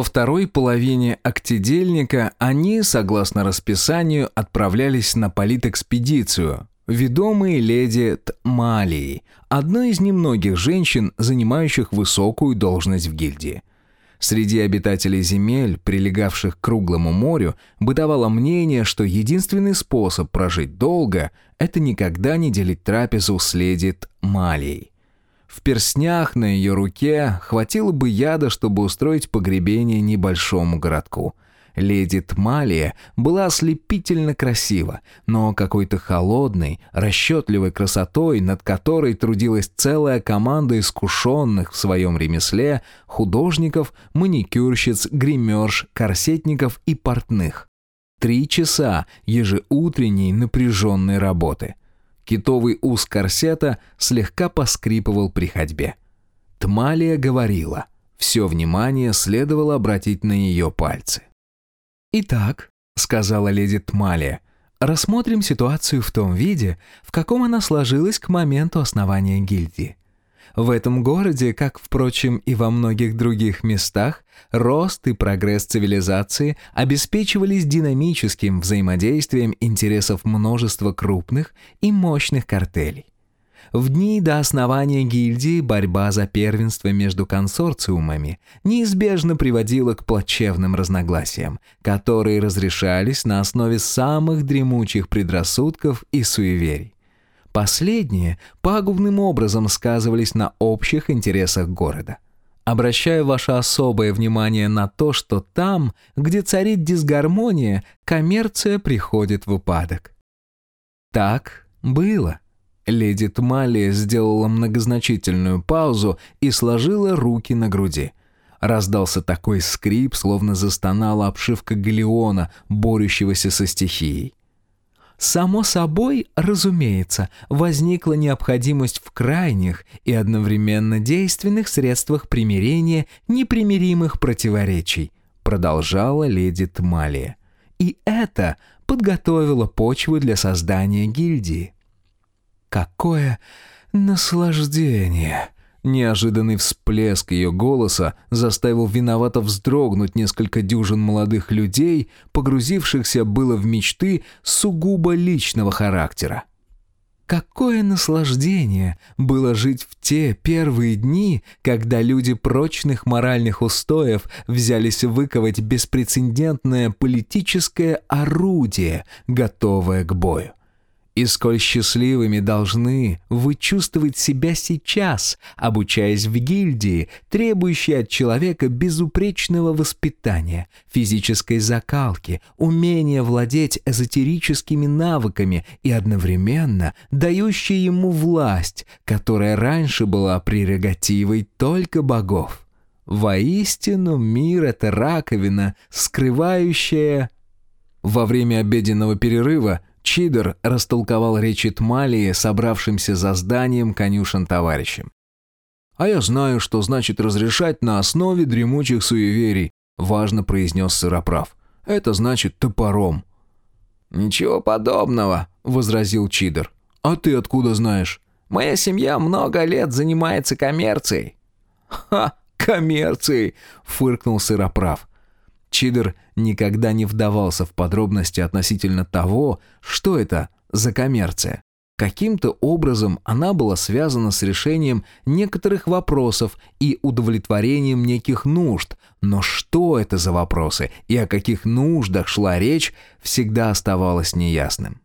второй половине октедельника они, согласно расписанию, отправлялись на политэкспедицию, ведомые леди Тмалией, одной из немногих женщин, занимающих высокую должность в гильдии. Среди обитателей земель, прилегавших к круглому морю, бытовало мнение, что единственный способ прожить долго – это никогда не делить трапезу с леди Тмалией. В перстнях на ее руке хватило бы яда, чтобы устроить погребение небольшому городку. Леди Тмалия была ослепительно красива, но какой-то холодной, расчетливой красотой, над которой трудилась целая команда искушенных в своем ремесле художников, маникюрщиц, гримерш, корсетников и портных. 3 часа ежеутренней напряженной работы. Китовый ус корсета слегка поскрипывал при ходьбе. Тмалия говорила. Все внимание следовало обратить на ее пальцы. «Итак», — сказала леди Тмалия, — «рассмотрим ситуацию в том виде, в каком она сложилась к моменту основания гильдии. В этом городе, как, впрочем, и во многих других местах, рост и прогресс цивилизации обеспечивались динамическим взаимодействием интересов множества крупных и мощных картелей. В дни до основания гильдии борьба за первенство между консорциумами неизбежно приводила к плачевным разногласиям, которые разрешались на основе самых дремучих предрассудков и суеверий. Последние пагубным образом сказывались на общих интересах города. Обращаю ваше особое внимание на то, что там, где царит дисгармония, коммерция приходит в упадок. Так было. Леди Тмалия сделала многозначительную паузу и сложила руки на груди. Раздался такой скрип, словно застонала обшивка галеона, борющегося со стихией. Само собой, разумеется, возникла необходимость в крайних и одновременно действенных средствах примирения непримиримых противоречий, продолжала леди Тмалия. И это подготовило почву для создания гильдии. Какое наслаждение! Неожиданный всплеск ее голоса заставил виновато вздрогнуть несколько дюжин молодых людей, погрузившихся было в мечты сугубо личного характера. Какое наслаждение было жить в те первые дни, когда люди прочных моральных устоев взялись выковать беспрецедентное политическое орудие, готовое к бою. И сколь счастливыми должны вы чувствовать себя сейчас, обучаясь в гильдии, требующей от человека безупречного воспитания, физической закалки, умения владеть эзотерическими навыками и одновременно дающей ему власть, которая раньше была прерогативой только богов. Воистину, мир — это раковина, скрывающая... Во время обеденного перерыва Чидер растолковал речи Тмалии, собравшимся за зданием конюшен товарищам. «А я знаю, что значит разрешать на основе дремучих суеверий», — важно произнес Сыроправ. «Это значит топором». «Ничего подобного», — возразил Чидер. «А ты откуда знаешь?» «Моя семья много лет занимается коммерцией». «Ха, коммерцией!» — фыркнул Сыроправ. Чидер никогда не вдавался в подробности относительно того, что это за коммерция. Каким-то образом она была связана с решением некоторых вопросов и удовлетворением неких нужд, но что это за вопросы и о каких нуждах шла речь, всегда оставалось неясным.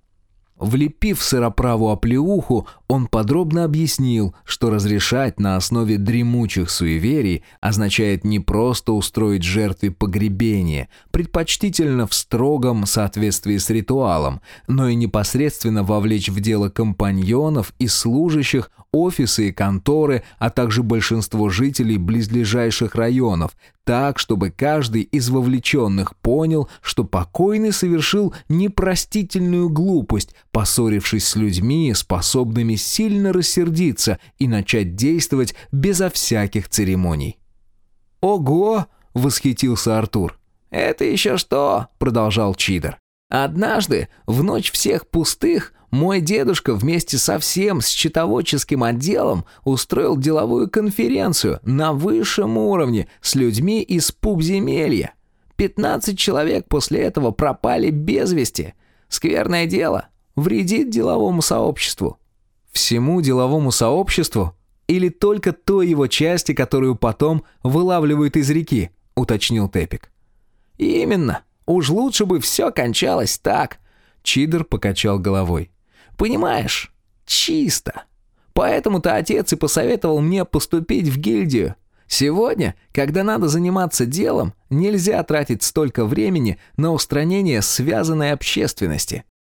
Влепив Сыроправу оплеуху, он подробно объяснил, что разрешать на основе дремучих суеверий означает не просто устроить жертве погребение, предпочтительно в строгом соответствии с ритуалом, но и непосредственно вовлечь в дело компаньонов и служащих, офисы и конторы, а также большинство жителей близлежащих районов, так, чтобы каждый из вовлеченных понял, что покойный совершил непростительную глупость, поссорившись с людьми, способными сильно рассердиться и начать действовать безо всяких церемоний. «Ого!» — восхитился Артур. «Это еще что?» — продолжал Чидер. Однажды, в ночь всех пустых, мой дедушка вместе со всем счетоводческим отделом устроил деловую конференцию на высшем уровне с людьми из пубземелья. 15 человек после этого пропали без вести. Скверное дело. Вредит деловому сообществу». «Всему деловому сообществу? Или только той его части, которую потом вылавливают из реки?» — уточнил Тепик. «Именно. Уж лучше бы все кончалось так». Чидер покачал головой. «Понимаешь, чисто. Поэтому-то отец и посоветовал мне поступить в гильдию. Сегодня, когда надо заниматься делом, нельзя тратить столько времени на устранение связанной общественности.